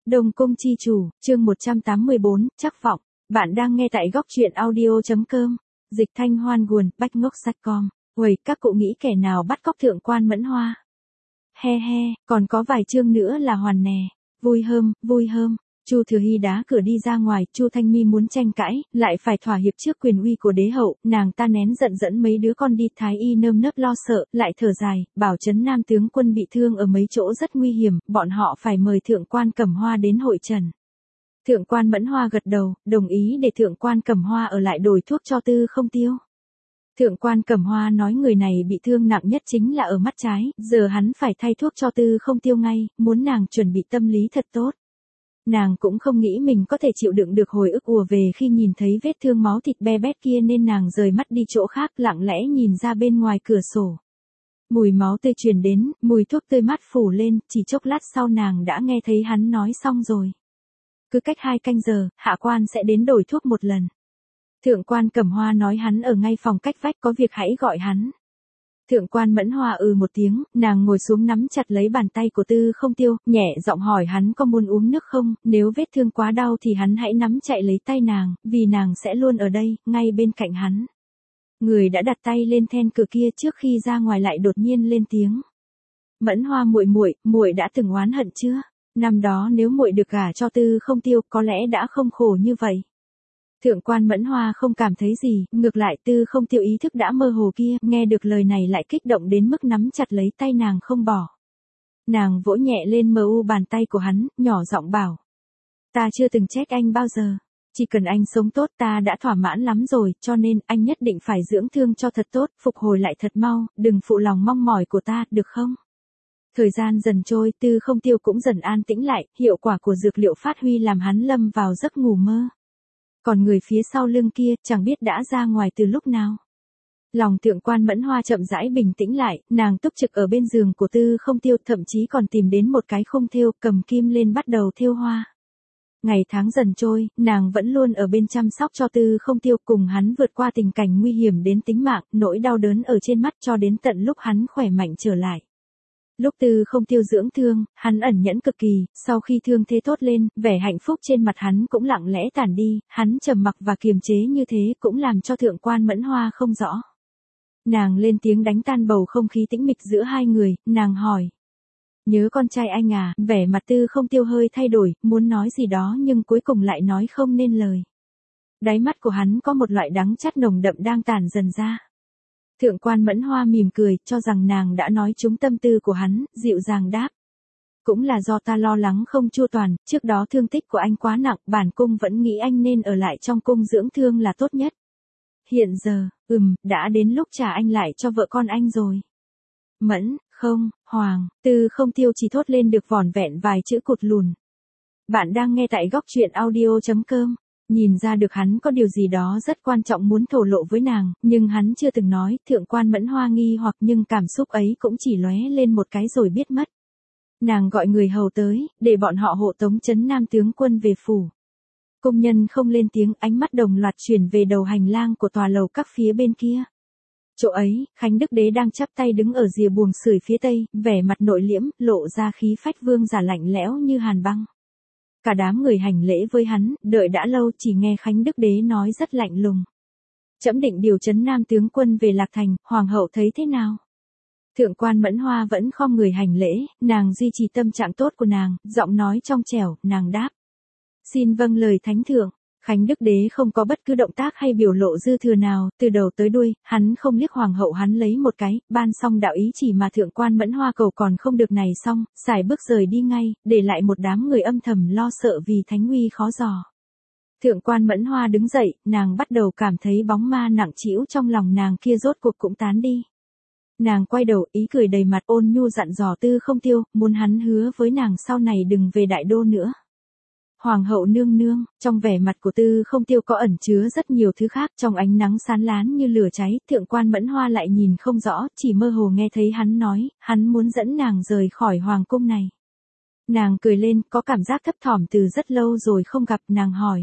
Đông Cung chi chủ, chương 184, Trắc vọng. Bạn đang nghe tại góc truyện audio.com. Dịch Thanh Hoan nguồn, Bách Ngốc Sách.com. Uầy, các cụ nghĩ kẻ nào bắt cóc thượng quan Mẫn Hoa? He he, còn có vài chương nữa là hoàn nè. Vui hôm, vui hôm. Chu Thừa Hy đá cửa đi ra ngoài, Chu Thanh Mi muốn tranh cãi, lại phải thỏa hiệp trước quyền uy của đế hậu, nàng ta nén giận dẫn mấy đứa con đi. Thái y nơm nớp lo sợ, lại thở dài, bảo Trấn Nam tướng quân bị thương ở mấy chỗ rất nguy hiểm, bọn họ phải mời thượng quan Cẩm Hoa đến hội trần. Thượng quan Mẫn Hoa gật đầu, đồng ý để thượng quan Cẩm Hoa ở lại đổi thuốc cho Tư Không Tiêu. Thượng quan Cẩm Hoa nói người này bị thương nặng nhất chính là ở mắt trái, giờ hắn phải thay thuốc cho Tư Không Tiêu ngay, muốn nàng chuẩn bị tâm lý thật tốt. Nàng cũng không nghĩ mình có thể chịu đựng được hồi ức ùa về khi nhìn thấy vết thương máu thịt be bét kia nên nàng rời mắt đi chỗ khác, lặng lẽ nhìn ra bên ngoài cửa sổ. Mùi máu tươi truyền đến, mùi thuốc tươi mát phủ lên, chỉ chốc lát sau nàng đã nghe thấy hắn nói xong rồi. Cứ cách 2 canh giờ, hạ quan sẽ đến đổi thuốc một lần. Thượng quan Cẩm Hoa nói hắn ở ngay phòng cách vách, có việc hãy gọi hắn. Thượng quan Mẫn Hoa một tiếng, nàng ngồi xuống nắm chặt lấy bàn tay của Tư Không Tiêu, nhẹ giọng hỏi hắn có muốn uống nước không, nếu vết thương quá đau thì hắn hãy nắm chạy lấy tay nàng, vì nàng sẽ luôn ở đây, ngay bên cạnh hắn. Người đã đặt tay lên then cửa kia trước khi ra ngoài lại đột nhiên lên tiếng. Mẫn Hoa muội đã từng oán hận chưa? Năm đó nếu muội được gả cho Tư Không Tiêu có lẽ đã không khổ như vậy. Thượng quan Mẫn Hoa không cảm thấy gì, ngược lại Tư Không Tiêu ý thức đã mơ hồ kia, nghe được lời này lại kích động đến mức nắm chặt lấy tay nàng không bỏ. Nàng vỗ nhẹ lên bàn tay của hắn, nhỏ giọng bảo. Ta chưa từng trách anh bao giờ. Chỉ cần anh sống tốt ta đã thỏa mãn lắm rồi, cho nên anh nhất định phải dưỡng thương cho thật tốt, phục hồi lại thật mau, đừng phụ lòng mong mỏi của ta, được không? Thời gian dần trôi, Tư Không Tiêu cũng dần an tĩnh lại, hiệu quả của dược liệu phát huy làm hắn lâm vào giấc ngủ mơ. Còn người phía sau lưng kia, chẳng biết đã ra ngoài từ lúc nào. Lòng thượng quan Mẫn Hoa chậm rãi bình tĩnh lại, nàng túc trực ở bên giường của Tư Không Tiêu, thậm chí còn tìm đến một cái khung thêu, cầm kim lên bắt đầu thêu hoa. Ngày tháng dần trôi, nàng vẫn luôn ở bên chăm sóc cho Tư Không Tiêu, cùng hắn vượt qua tình cảnh nguy hiểm đến tính mạng, nỗi đau đớn ở trên mắt cho đến tận lúc hắn khỏe mạnh trở lại. Lúc Tư Không Tiêu dưỡng thương, hắn ẩn nhẫn cực kỳ, sau khi thương thế tốt lên, vẻ hạnh phúc trên mặt hắn cũng lặng lẽ tản đi, hắn trầm mặc và kiềm chế như thế cũng làm cho thượng quan Mẫn Hoa không rõ. Nàng lên tiếng đánh tan bầu không khí tĩnh mịch giữa hai người, nàng hỏi. Nhớ con trai anh à, vẻ mặt Tư Không Tiêu hơi thay đổi, muốn nói gì đó nhưng cuối cùng lại nói không nên lời. Đáy mắt của hắn có một loại đắng chát nồng đậm đang tản dần ra. Thượng quan Mẫn Hoa mỉm cười, cho rằng nàng đã nói trúng tâm tư của hắn, dịu dàng đáp. Cũng là do ta lo lắng không chu toàn, trước đó thương tích của anh quá nặng, bản cung vẫn nghĩ anh nên ở lại trong cung dưỡng thương là tốt nhất. Hiện giờ, đã đến lúc trả anh lại cho vợ con anh rồi. Mẫn, không, Hoàng, Tư Không Tiêu chỉ thốt lên được vỏn vẹn vài chữ cụt lùn. Bạn đang nghe tại góc truyện audio.com. Nhìn ra được hắn có điều gì đó rất quan trọng muốn thổ lộ với nàng, nhưng hắn chưa từng nói, thượng quan Mẫn Hoa nghi hoặc nhưng cảm xúc ấy cũng chỉ lóe lên một cái rồi biết mất. Nàng gọi người hầu tới, để bọn họ hộ tống Trấn Nam tướng quân về phủ. Công nhân không lên tiếng, ánh mắt đồng loạt chuyển về đầu hành lang của tòa lầu các phía bên kia. Chỗ ấy, Khánh Đức Đế đang chắp tay đứng ở rìa buồng sưởi phía tây, vẻ mặt nội liễm, lộ ra khí phách vương giả lạnh lẽo như hàn băng. Cả đám người hành lễ với hắn, đợi đã lâu chỉ nghe Khánh Đức Đế nói rất lạnh lùng. Trẫm định điều Trấn Nam tướng quân về Lạc Thành, hoàng hậu thấy thế nào? Thượng quan Mẫn Hoa vẫn khom người hành lễ, nàng duy trì tâm trạng tốt của nàng, giọng nói trong trẻo, nàng đáp. Xin vâng lời thánh thượng. Khánh Đức Đế không có bất cứ động tác hay biểu lộ dư thừa nào, từ đầu tới đuôi, hắn không liếc hoàng hậu, hắn lấy một cái, ban xong đạo ý chỉ mà thượng quan Mẫn Hoa cầu còn không được này xong, xài bước rời đi ngay, để lại một đám người âm thầm lo sợ vì thánh uy khó dò. Thượng quan Mẫn Hoa đứng dậy, nàng bắt đầu cảm thấy bóng ma nặng trĩu trong lòng nàng kia rốt cuộc cũng tán đi. Nàng quay đầu, ý cười đầy mặt, ôn nhu dặn dò Tư Không Tiêu, muốn hắn hứa với nàng sau này đừng về đại đô nữa. Hoàng hậu nương nương, trong vẻ mặt của Tư Không Tiêu có ẩn chứa rất nhiều thứ khác, trong ánh nắng sáng láng như lửa cháy, thượng quan Mẫn Hoa lại nhìn không rõ, chỉ mơ hồ nghe thấy hắn nói, hắn muốn dẫn nàng rời khỏi hoàng cung này. Nàng cười lên, có cảm giác thấp thỏm từ rất lâu rồi không gặp, nàng hỏi.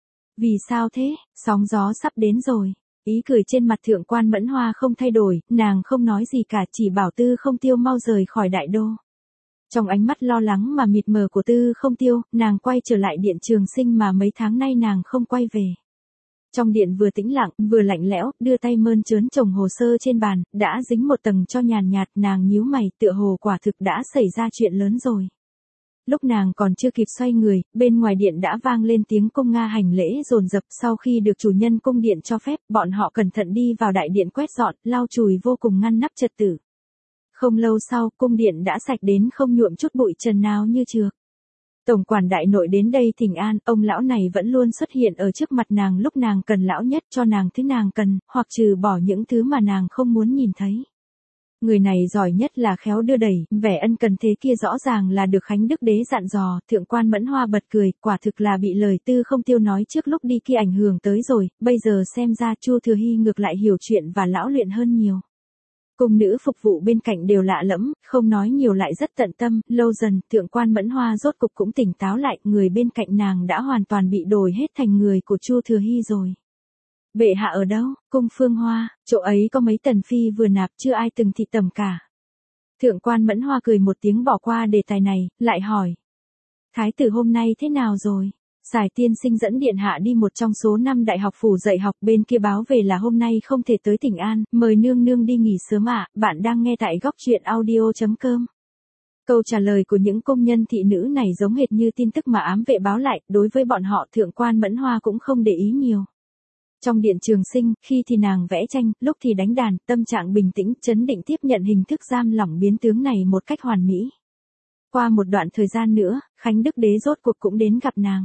Vì sao thế, sóng gió sắp đến rồi. Ý cười trên mặt thượng quan Mẫn Hoa không thay đổi, nàng không nói gì cả, chỉ bảo Tư Không Tiêu mau rời khỏi đại đô. Trong ánh mắt lo lắng mà mịt mờ của Tư Không Tiêu, nàng quay trở lại Điện Trường Sinh mà mấy tháng nay nàng không quay về. Trong điện vừa tĩnh lặng, vừa lạnh lẽo, đưa tay mơn trớn chồng hồ sơ trên bàn, đã dính một tầng cho nhàn nhạt, nàng nhíu mày, tựa hồ quả thực đã xảy ra chuyện lớn rồi. Lúc nàng còn chưa kịp xoay người, bên ngoài điện đã vang lên tiếng cung nga hành lễ dồn dập. Sau khi được chủ nhân cung điện cho phép, bọn họ cẩn thận đi vào đại điện quét dọn, lau chùi vô cùng ngăn nắp trật tự. Không lâu sau, cung điện đã sạch đến không nhuộm chút bụi trần nào như trước. Tổng quản đại nội đến đây thỉnh an, ông lão này vẫn luôn xuất hiện ở trước mặt nàng lúc nàng cần lão nhất, cho nàng thứ nàng cần, hoặc trừ bỏ những thứ mà nàng không muốn nhìn thấy. Người này giỏi nhất là khéo đưa đẩy, vẻ ân cần thế kia rõ ràng là được Khánh Đức Đế dặn dò. Thượng quan Mẫn Hoa bật cười, quả thực là bị lời Tư Không Tiêu nói trước lúc đi kia ảnh hưởng tới rồi, bây giờ xem ra Chu Thừa Hy ngược lại hiểu chuyện và lão luyện hơn nhiều. Cung nữ phục vụ bên cạnh đều lạ lẫm, không nói nhiều lại rất tận tâm. Lâu dần, thượng quan Mẫn Hoa rốt cục cũng tỉnh táo lại, người bên cạnh nàng đã hoàn toàn bị đổi hết thành người của Chu Thừa Hy rồi. Bệ hạ ở đâu? Cung Phương Hoa, chỗ ấy có mấy tần phi vừa nạp, chưa ai từng thị tầm cả. Thượng quan Mẫn Hoa cười một tiếng bỏ qua đề tài này, lại hỏi. Thái tử hôm nay thế nào rồi? Sài tiên sinh dẫn điện hạ đi một trong số 5 đại học phủ dạy học, bên kia báo về là hôm nay không thể tới Thỉnh An, mời nương nương đi nghỉ sớm ạ. Bạn đang nghe tại góc truyện audio.com. Câu trả lời của những công nhân thị nữ này giống hệt như tin tức mà ám vệ báo lại, đối với bọn họ thượng quan Mẫn Hoa cũng không để ý nhiều. Trong Điện Trường Sinh, khi thì nàng vẽ tranh, lúc thì đánh đàn, tâm trạng bình tĩnh, trấn định tiếp nhận hình thức giam lỏng biến tướng này một cách hoàn mỹ. Qua một đoạn thời gian nữa, Khánh Đức Đế rốt cuộc cũng đến gặp nàng.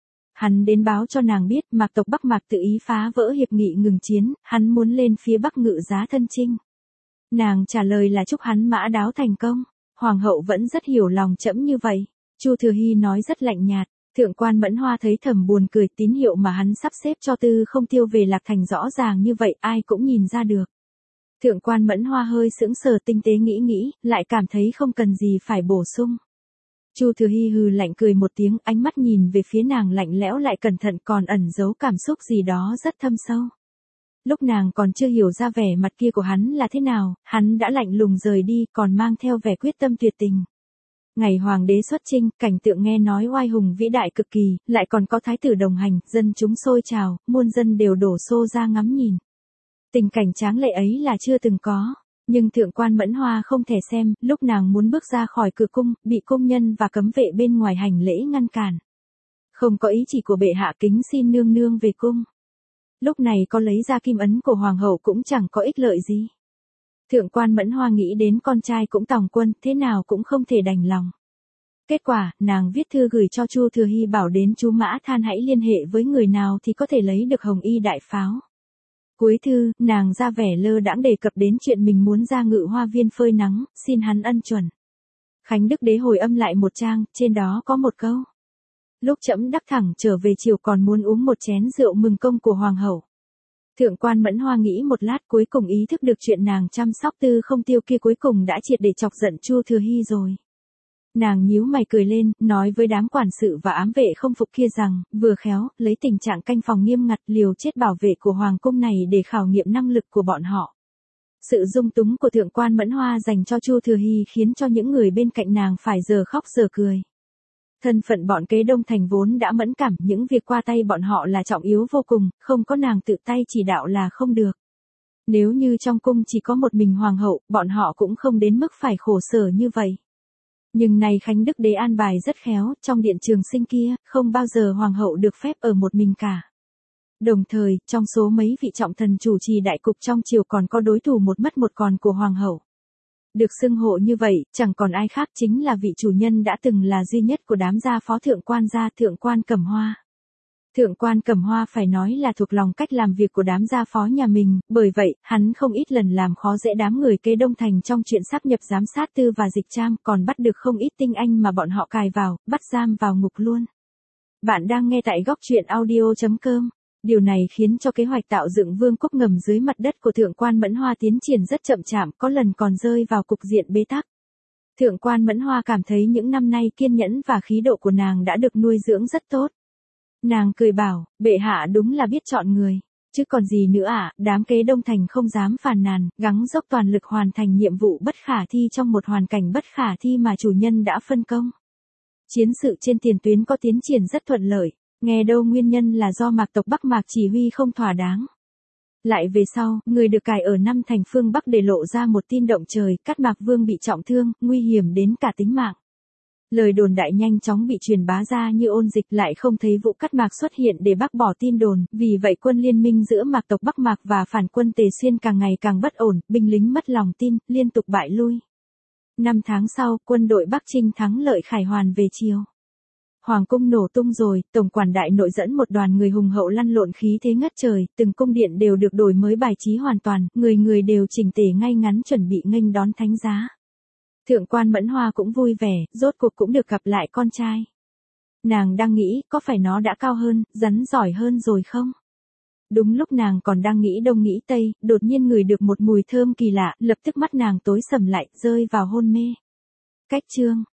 Hắn đến báo cho nàng biết Mạc tộc Bắc Mạc tự ý phá vỡ hiệp nghị ngừng chiến, hắn muốn lên phía Bắc ngự giá thân chinh. Nàng trả lời là chúc hắn mã đáo thành công. Hoàng hậu vẫn rất hiểu lòng trẫm như vậy. Chu Thừa Hy nói rất lạnh nhạt. Thượng quan Mẫn Hoa thấy thầm buồn cười, tín hiệu mà hắn sắp xếp cho Tư Không Tiêu về Lạc Thành rõ ràng như vậy ai cũng nhìn ra được. Thượng quan Mẫn Hoa hơi sững sờ, tinh tế nghĩ, lại cảm thấy không cần gì phải bổ sung. Chu Thừa Hy hừ lạnh cười một tiếng, ánh mắt nhìn về phía nàng lạnh lẽo lại cẩn thận, còn ẩn giấu cảm xúc gì đó rất thâm sâu. Lúc nàng còn chưa hiểu ra vẻ mặt kia của hắn là thế nào, hắn đã lạnh lùng rời đi, còn mang theo vẻ quyết tâm tuyệt tình. Ngày hoàng đế xuất chinh, cảnh tượng nghe nói oai hùng vĩ đại cực kỳ, lại còn có thái tử đồng hành, dân chúng xôi trào, muôn dân đều đổ xô ra ngắm nhìn. Tình cảnh tráng lệ ấy là chưa từng có. Nhưng thượng quan Mẫn Hoa không thể xem, lúc nàng muốn bước ra khỏi cửa cung, bị công nhân và cấm vệ bên ngoài hành lễ ngăn cản. Không có ý chỉ của bệ hạ, kính xin nương nương về cung. Lúc này có lấy ra kim ấn của hoàng hậu cũng chẳng có ích lợi gì. Thượng quan Mẫn Hoa nghĩ đến con trai cũng tòng quân, thế nào cũng không thể đành lòng. Kết quả, nàng viết thư gửi cho Chu Thừa Hy bảo đến chú Mã Than hãy liên hệ với người nào thì có thể lấy được hồng y đại pháo. Cuối thư, nàng ra vẻ lơ đãng đề cập đến chuyện mình muốn ra Ngự Hoa Viên phơi nắng, xin hắn ân chuẩn. Khánh Đức Đế hồi âm lại một trang, trên đó có một câu. Lúc trẫm đắc thẳng trở về chiều còn muốn uống một chén rượu mừng công của hoàng hậu. Thượng quan Mẫn Hoa nghĩ một lát, cuối cùng ý thức được chuyện nàng chăm sóc Tư Không Tiêu kia cuối cùng đã triệt để chọc giận Chu Thừa Hy rồi. Nàng nhíu mày cười lên, nói với đám quản sự và ám vệ không phục kia rằng, vừa khéo, lấy tình trạng canh phòng nghiêm ngặt liều chết bảo vệ của hoàng cung này để khảo nghiệm năng lực của bọn họ. Sự dung túng của thượng quan Mẫn Hoa dành cho Chu Thừa Hy khiến cho những người bên cạnh nàng phải giờ khóc giờ cười. Thân phận bọn kế Đông Thành vốn đã mẫn cảm, những việc qua tay bọn họ là trọng yếu vô cùng, không có nàng tự tay chỉ đạo là không được. Nếu như trong cung chỉ có một mình hoàng hậu, bọn họ cũng không đến mức phải khổ sở như vậy. Nhưng này Khánh Đức Đế an bài rất khéo, trong Điện Trường Sinh kia, không bao giờ hoàng hậu được phép ở một mình cả. Đồng thời, trong số mấy vị trọng thần chủ trì đại cục trong triều còn có đối thủ một mất một còn của hoàng hậu. Được xưng hộ như vậy, chẳng còn ai khác chính là vị chủ nhân đã từng là duy nhất của đám gia phó thượng quan gia, thượng quan Cẩm Hoa. Thượng quan Cẩm Hoa phải nói là thuộc lòng cách làm việc của đám gia phó nhà mình, bởi vậy, hắn không ít lần làm khó dễ đám người kế Đông Thành trong chuyện sáp nhập giám sát Tư và Dịch Trang, còn bắt được không ít tinh anh mà bọn họ cài vào, bắt giam vào ngục luôn. Bạn đang nghe tại góc truyện audio.com. Điều này khiến cho kế hoạch tạo dựng vương quốc ngầm dưới mặt đất của thượng quan Mẫn Hoa tiến triển rất chậm chạp, có lần còn rơi vào cục diện bế tắc. Thượng quan Mẫn Hoa cảm thấy những năm nay kiên nhẫn và khí độ của nàng đã được nuôi dưỡng rất tốt. Nàng cười bảo, bệ hạ đúng là biết chọn người. Chứ còn gì nữa ạ, đám kế Đông Thành không dám phàn nàn, gắng dốc toàn lực hoàn thành nhiệm vụ bất khả thi trong một hoàn cảnh bất khả thi mà chủ nhân đã phân công. Chiến sự trên tiền tuyến có tiến triển rất thuận lợi, nghe đâu nguyên nhân là do Mạc tộc Bắc Mạc chỉ huy không thỏa đáng. Lại về sau, người được cài ở Năm Thành phương Bắc để lộ ra một tin động trời, Cát Mạc Vương bị trọng thương, nguy hiểm đến cả tính mạng. Lời đồn đại nhanh chóng bị truyền bá ra như ôn dịch, lại không thấy vụ Cát Mạc xuất hiện để bác bỏ tin đồn, vì vậy quân liên minh giữa Mạc tộc Bắc Mạc và phản quân Tề Xuyên càng ngày càng bất ổn, binh lính mất lòng tin, liên tục bại lui. 5 tháng sau, quân đội Bắc Trinh thắng lợi khải hoàn về chiều. Hoàng cung nổ tung rồi, tổng quản đại nội dẫn một đoàn người hùng hậu lăn lộn khí thế ngất trời, từng cung điện đều được đổi mới bài trí hoàn toàn, người người đều chỉnh tề ngay ngắn chuẩn bị nghênh đón thánh giá. Thượng quan Mẫn Hoa cũng vui vẻ, rốt cuộc cũng được gặp lại con trai. Nàng đang nghĩ, có phải nó đã cao hơn, rắn giỏi hơn rồi không? Đúng lúc nàng còn đang nghĩ đông nghĩ tây, đột nhiên ngửi được một mùi thơm kỳ lạ, lập tức mắt nàng tối sầm lại, rơi vào hôn mê. Cách chương